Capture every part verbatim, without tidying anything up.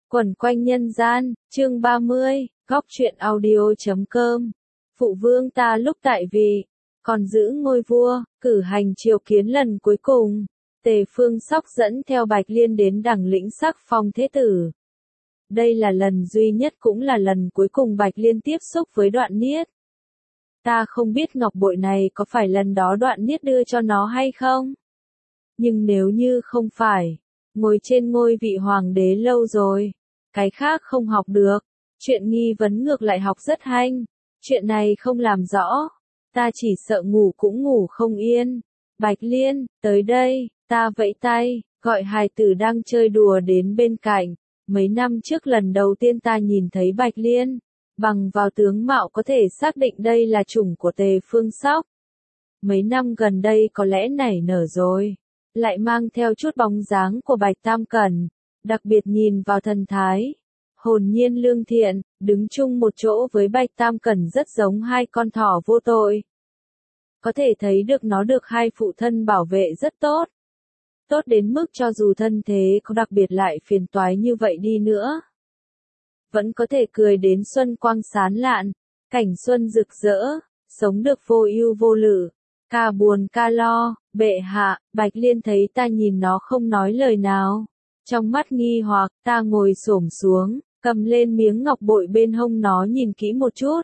Quẩn quanh nhân gian, chương ba mươi, góc truyện audio chấm com. Phụ vương ta lúc tại vị, còn giữ ngôi vua, cử hành triều kiến lần cuối cùng. Tề Phương Sóc dẫn theo Bạch Liên đến đẳng lĩnh sắc phong thế tử. Đây là lần duy nhất cũng là lần cuối cùng Bạch Liên tiếp xúc với Đoạn Niết. Ta không biết ngọc bội này có phải lần đó Đoạn Niết đưa cho nó hay không? Nhưng nếu như không phải, ngồi trên ngôi vị hoàng đế lâu rồi, cái khác không học được, chuyện nghi vấn ngược lại học rất hanh, chuyện này không làm rõ, ta chỉ sợ ngủ cũng ngủ không yên. Bạch Liên, tới đây, ta vẫy tay, gọi hài tử đang chơi đùa đến bên cạnh. Mấy năm trước lần đầu tiên ta nhìn thấy Bạch Liên, bằng vào tướng mạo có thể xác định đây là chủng của Tề Phương Sóc. Mấy năm gần đây có lẽ nảy nở rồi, lại mang theo chút bóng dáng của Bạch Tam Cẩn, đặc biệt nhìn vào thần thái, hồn nhiên lương thiện, đứng chung một chỗ với Bạch Tam Cẩn rất giống hai con thỏ vô tội. Có thể thấy được nó được hai phụ thân bảo vệ rất tốt. Tốt đến mức cho dù thân thế có đặc biệt lại phiền toái như vậy đi nữa, vẫn có thể cười đến xuân quang sán lạn, cảnh xuân rực rỡ, sống được vô ưu vô lự, ca buồn ca lo. Bệ hạ, Bạch Liên thấy ta nhìn nó không nói lời nào, trong mắt nghi hoặc, ta ngồi xổm xuống, cầm lên miếng ngọc bội bên hông nó nhìn kỹ một chút.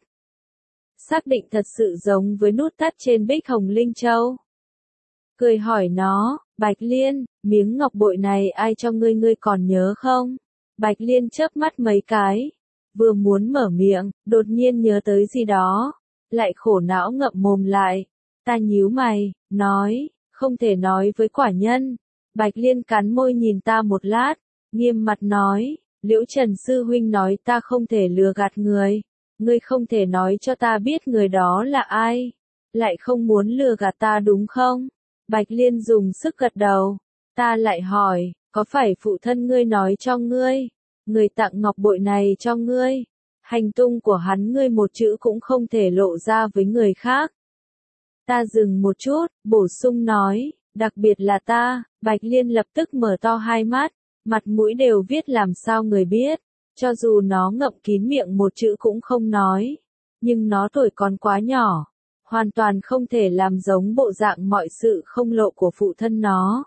Xác định thật sự giống với nút thắt trên bích hồng linh châu. Cười hỏi nó, Bạch Liên, miếng ngọc bội này ai cho ngươi ngươi còn nhớ không? Bạch Liên chớp mắt mấy cái, vừa muốn mở miệng, đột nhiên nhớ tới gì đó, lại khổ não ngậm mồm lại. Ta nhíu mày, nói, không thể nói với quả nhân. Bạch Liên cắn môi nhìn ta một lát, nghiêm mặt nói, Liễu Trần Sư Huynh nói ta không thể lừa gạt người. Ngươi không thể nói cho ta biết người đó là ai, lại không muốn lừa gạt ta đúng không? Bạch Liên dùng sức gật đầu. Ta lại hỏi, có phải phụ thân ngươi nói cho ngươi, người tặng ngọc bội này cho ngươi, hành tung của hắn ngươi một chữ cũng không thể lộ ra với người khác? Ta dừng một chút, bổ sung nói, đặc biệt là ta. Bạch Liên lập tức mở to hai mắt, mặt mũi đều viết làm sao người biết. Cho dù nó ngậm kín miệng một chữ cũng không nói, nhưng nó tuổi còn quá nhỏ, hoàn toàn không thể làm giống bộ dạng mọi sự không lộ của phụ thân nó.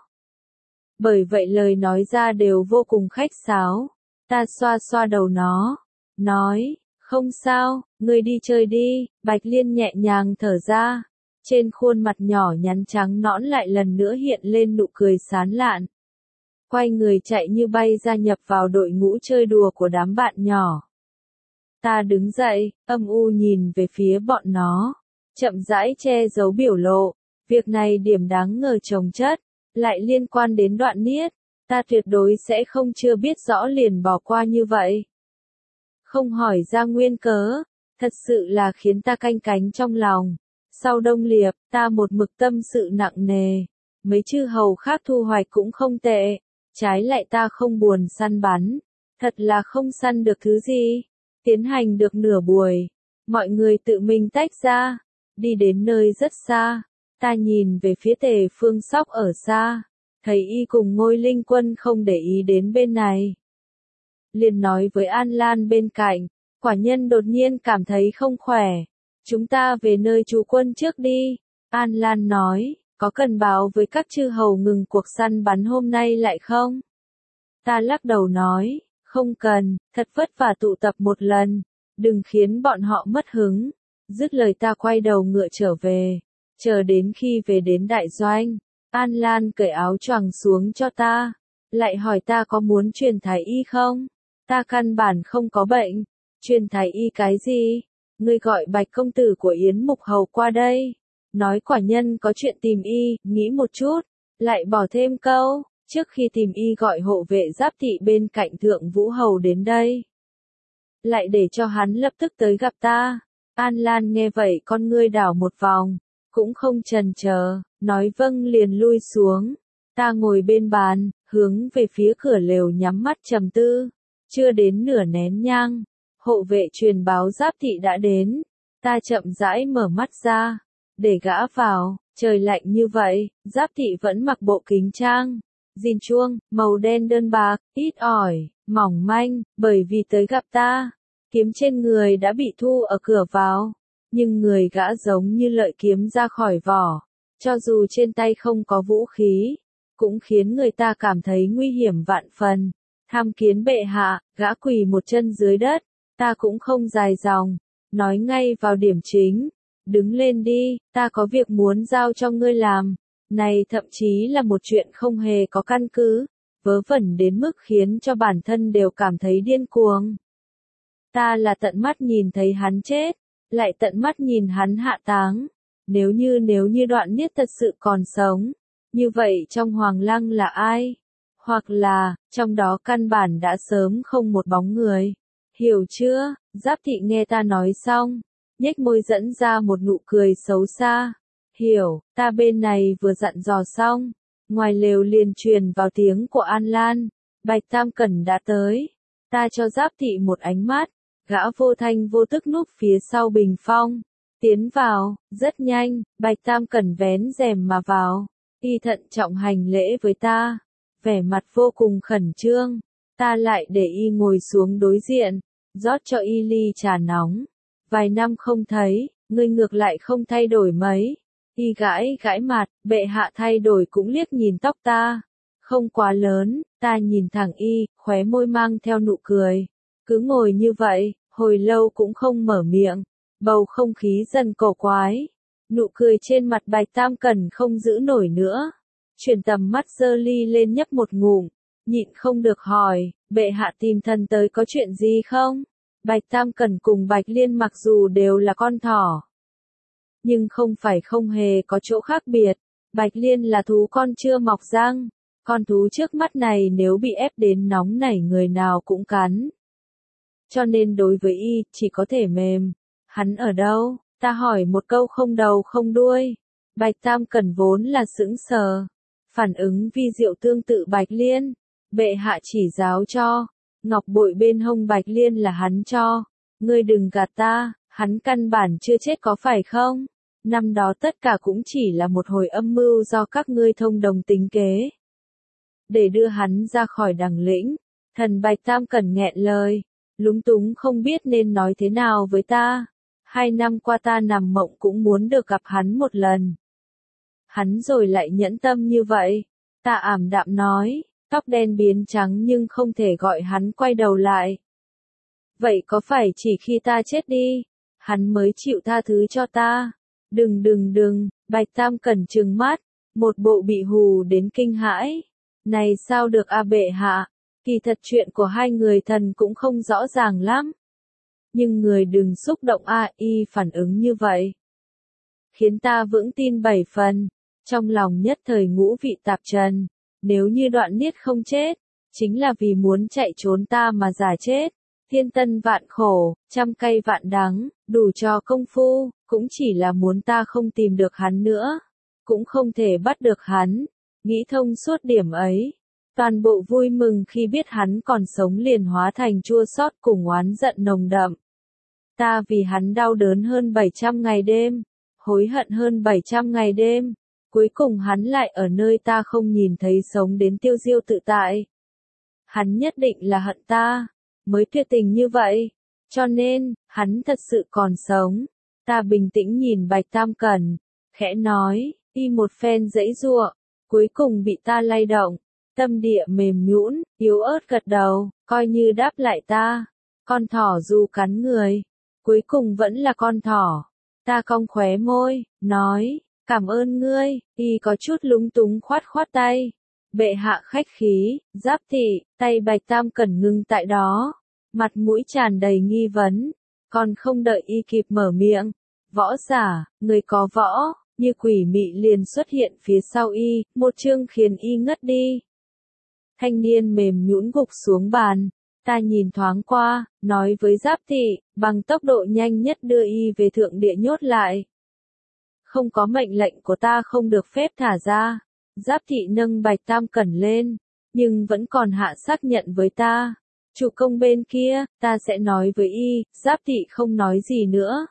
Bởi vậy lời nói ra đều vô cùng khách sáo. Ta xoa xoa đầu nó, nói, không sao, ngươi đi chơi đi. Bạch Liên nhẹ nhàng thở ra, trên khuôn mặt nhỏ nhắn trắng nõn lại lần nữa hiện lên nụ cười sán lạn. Quay người chạy như bay gia nhập vào đội ngũ chơi đùa của đám bạn nhỏ. Ta đứng dậy, âm u nhìn về phía bọn nó, chậm rãi che giấu biểu lộ. Việc này điểm đáng ngờ chồng chất, lại liên quan đến Đoạn Niết, ta tuyệt đối sẽ không chưa biết rõ liền bỏ qua như vậy. Không hỏi ra nguyên cớ, thật sự là khiến ta canh cánh trong lòng. Sau Đông Liệp, ta một mực tâm sự nặng nề, mấy chư hầu khác thu hoạch cũng không tệ. Trái lại ta không buồn săn bắn, thật là không săn được thứ gì. Tiến hành được nửa buổi, mọi người tự mình tách ra, đi đến nơi rất xa. Ta nhìn về phía Tề Phương Sóc ở xa, thấy y cùng Ngôi Linh Quân không để ý đến bên này. Liền nói với An Lan bên cạnh, quả nhân đột nhiên cảm thấy không khỏe, chúng ta về nơi trú quân trước đi. An Lan nói, có cần báo với các chư hầu ngừng cuộc săn bắn hôm nay lại không? Ta lắc đầu nói, không cần, thật vất vả tụ tập một lần, đừng khiến bọn họ mất hứng. Dứt lời ta quay đầu ngựa trở về, chờ đến khi về đến đại doanh, An Lan cởi áo choàng xuống cho ta, lại hỏi ta có muốn truyền thái y không? Ta căn bản không có bệnh, truyền thái y cái gì? Ngươi gọi Bạch công tử của Yến Mục Hầu qua đây. Nói quả nhân có chuyện tìm y, nghĩ một chút, lại bỏ thêm câu, trước khi tìm y gọi hộ vệ Giáp Thị bên cạnh Thượng Vũ Hầu đến đây. Lại để cho hắn lập tức tới gặp ta. An Lan nghe vậy con ngươi đảo một vòng, cũng không chần chờ, nói vâng liền lui xuống. Ta ngồi bên bàn, hướng về phía cửa lều nhắm mắt trầm tư, chưa đến nửa nén nhang, hộ vệ truyền báo Giáp Thị đã đến. Ta chậm rãi mở mắt ra, để gã vào. Trời lạnh như vậy, Giáp Thị vẫn mặc bộ kính trang, jean chuông, màu đen đơn bạc, ít ỏi, mỏng manh, bởi vì tới gặp ta, kiếm trên người đã bị thu ở cửa vào, nhưng người gã giống như lợi kiếm ra khỏi vỏ, cho dù trên tay không có vũ khí, cũng khiến người ta cảm thấy nguy hiểm vạn phần. Tham kiến bệ hạ, gã quỳ một chân dưới đất, ta cũng không dài dòng, nói ngay vào điểm chính, đứng lên đi, ta có việc muốn giao cho ngươi làm, này thậm chí là một chuyện không hề có căn cứ, vớ vẩn đến mức khiến cho bản thân đều cảm thấy điên cuồng. Ta là tận mắt nhìn thấy hắn chết, lại tận mắt nhìn hắn hạ táng, nếu như nếu như Đoạn Niết thật sự còn sống, như vậy trong Hoàng Lăng là ai? Hoặc là, trong đó căn bản đã sớm không một bóng người. Hiểu chưa? Giáp Thị nghe ta nói xong, nhếch môi dẫn ra một nụ cười xấu xa. Hiểu, ta bên này vừa dặn dò xong, ngoài lều liền truyền vào tiếng của An Lan. Bạch Tam Cẩn đã tới. Ta cho Giáp Thị một ánh mắt, gã vô thanh vô tức núp phía sau bình phong. Tiến vào, rất nhanh, Bạch Tam Cẩn vén rèm mà vào. Y thận trọng hành lễ với ta, vẻ mặt vô cùng khẩn trương. Ta lại để Y ngồi xuống đối diện, rót cho Y ly trà nóng. Vài năm không thấy, ngươi ngược lại không thay đổi mấy. Y gãi gãi mặt, bệ hạ thay đổi cũng liếc nhìn tóc ta. Không quá lớn, ta nhìn thẳng Y, khóe môi mang theo nụ cười. Cứ ngồi như vậy, hồi lâu cũng không mở miệng. Bầu không khí dần cổ quái. Nụ cười trên mặt Bạch Tam Cẩn không giữ nổi nữa. Chuyển tầm mắt dơ ly lên nhấp một ngụm, nhịn không được hỏi, bệ hạ tìm thần tới có chuyện gì không? Bạch Tam Cẩn cùng Bạch Liên mặc dù đều là con thỏ, nhưng không phải không hề có chỗ khác biệt. Bạch Liên là thú con chưa mọc răng, con thú trước mắt này nếu bị ép đến nóng nảy người nào cũng cắn. Cho nên đối với Y, chỉ có thể mềm. Hắn ở đâu? Ta hỏi một câu không đầu không đuôi. Bạch Tam Cẩn vốn là sững sờ. Phản ứng vi diệu tương tự Bạch Liên. Bệ hạ chỉ giáo cho. Ngọc bội bên hông Bạch Liên là hắn cho. Ngươi đừng gạt ta, hắn căn bản chưa chết có phải không? Năm đó tất cả cũng chỉ là một hồi âm mưu do các ngươi thông đồng tính kế. Để đưa hắn ra khỏi đằng lĩnh. Thần Bạch Tam Cẩn nghẹn lời. Lúng túng không biết nên nói thế nào với ta. Hai năm qua ta nằm mộng cũng muốn được gặp hắn một lần. Hắn rồi lại nhẫn tâm như vậy. Ta ảm đạm nói, tóc đen biến trắng nhưng không thể gọi hắn quay đầu lại. Vậy có phải chỉ khi ta chết đi, hắn mới chịu tha thứ cho ta? Đừng đừng đừng, Bạch Tam Cẩn trừng mắt, một bộ bị hù đến kinh hãi. Này sao được a bệ hạ, kỳ thật chuyện của hai người thần cũng không rõ ràng lắm. Nhưng người đừng xúc động a Y phản ứng như vậy. Khiến ta vững tin bảy phần, trong lòng nhất thời ngũ vị tạp trần, nếu như Đoạn Niết không chết, chính là vì muốn chạy trốn ta mà giả chết. Thiên tân vạn khổ, trăm cay vạn đắng, đủ cho công phu, cũng chỉ là muốn ta không tìm được hắn nữa, cũng không thể bắt được hắn. Nghĩ thông suốt điểm ấy, toàn bộ vui mừng khi biết hắn còn sống liền hóa thành chua xót cùng oán giận nồng đậm. Ta vì hắn đau đớn hơn bảy trăm ngày đêm, hối hận hơn bảy trăm ngày đêm, cuối cùng hắn lại ở nơi ta không nhìn thấy sống đến tiêu diêu tự tại. Hắn nhất định là hận ta, mới tuyệt tình như vậy, cho nên, hắn thật sự còn sống. Ta bình tĩnh nhìn Bạch Tam Cẩn, khẽ nói, Y một phen giãy giụa, cuối cùng bị ta lay động, tâm địa mềm nhũn, yếu ớt gật đầu, coi như đáp lại ta. Con thỏ dù cắn người, cuối cùng vẫn là con thỏ. Ta cong khóe môi, nói, cảm ơn ngươi. Y có chút lúng túng khoát khoát tay. Bệ hạ khách khí, Giáp Thị, tay Bạch Tam Cẩn ngưng tại đó, mặt mũi tràn đầy nghi vấn, còn không đợi Y kịp mở miệng. Võ giả, người có võ, như quỷ mị liền xuất hiện phía sau Y, một chương khiến Y ngất đi. Thanh niên mềm nhũn gục xuống bàn. Ta nhìn thoáng qua, nói với Giáp Thị, bằng tốc độ nhanh nhất đưa Y về thượng địa nhốt lại. Không có mệnh lệnh của ta không được phép thả ra. Giáp Thị nâng Bạch Tam Cẩn lên, nhưng vẫn còn hạ xác nhận với ta. Chủ công bên kia, ta sẽ nói với Y. Giáp Thị không nói gì nữa.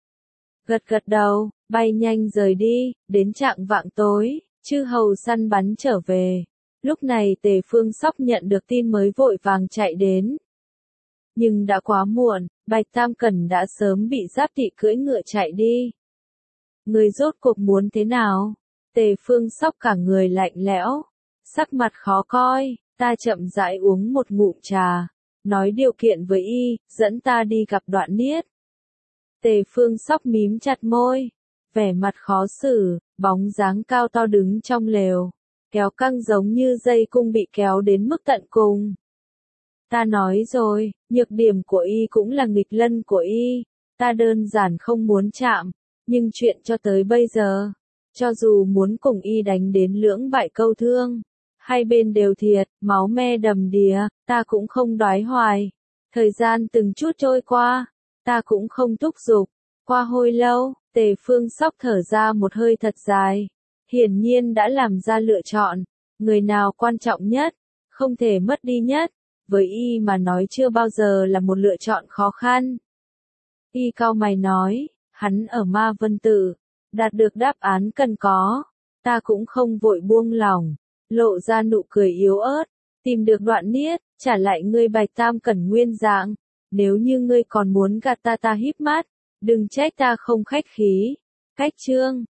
Gật gật đầu, bay nhanh rời đi, đến trạng vạng tối, chư hầu săn bắn trở về. Lúc này Tề Phương Sóc nhận được tin mới vội vàng chạy đến. Nhưng đã quá muộn, Bạch Tam Cẩn đã sớm bị Giáp Thị cưỡi ngựa chạy đi. Người rốt cuộc muốn thế nào? Tề Phương Sóc cả người lạnh lẽo, sắc mặt khó coi, ta chậm rãi uống một ngụm trà, nói điều kiện với y, dẫn ta đi gặp Đoạn Niết. Tề Phương Sóc mím chặt môi, vẻ mặt khó xử, bóng dáng cao to đứng trong lều, kéo căng giống như dây cung bị kéo đến mức tận cùng. Ta nói rồi, nhược điểm của y cũng là nghịch lân của y, ta đơn giản không muốn chạm, nhưng chuyện cho tới bây giờ, cho dù muốn cùng y đánh đến lưỡng bại câu thương, hai bên đều thiệt, máu me đầm đìa, ta cũng không đoái hoài. Thời gian từng chút trôi qua, ta cũng không thúc giục. Qua hồi lâu, Tề Phương Sóc thở ra một hơi thật dài, hiển nhiên đã làm ra lựa chọn, người nào quan trọng nhất, không thể mất đi nhất, với y mà nói chưa bao giờ là một lựa chọn khó khăn. Y cau mày nói, hắn ở Ma Vân Tự, đạt được đáp án cần có, ta cũng không vội buông lòng, lộ ra nụ cười yếu ớt, tìm được Đoạn Niết, trả lại ngươi Bạch Tam Cẩn nguyên dạng, nếu như ngươi còn muốn gạt ta ta híp mắt, đừng trách ta không khách khí. Cách chương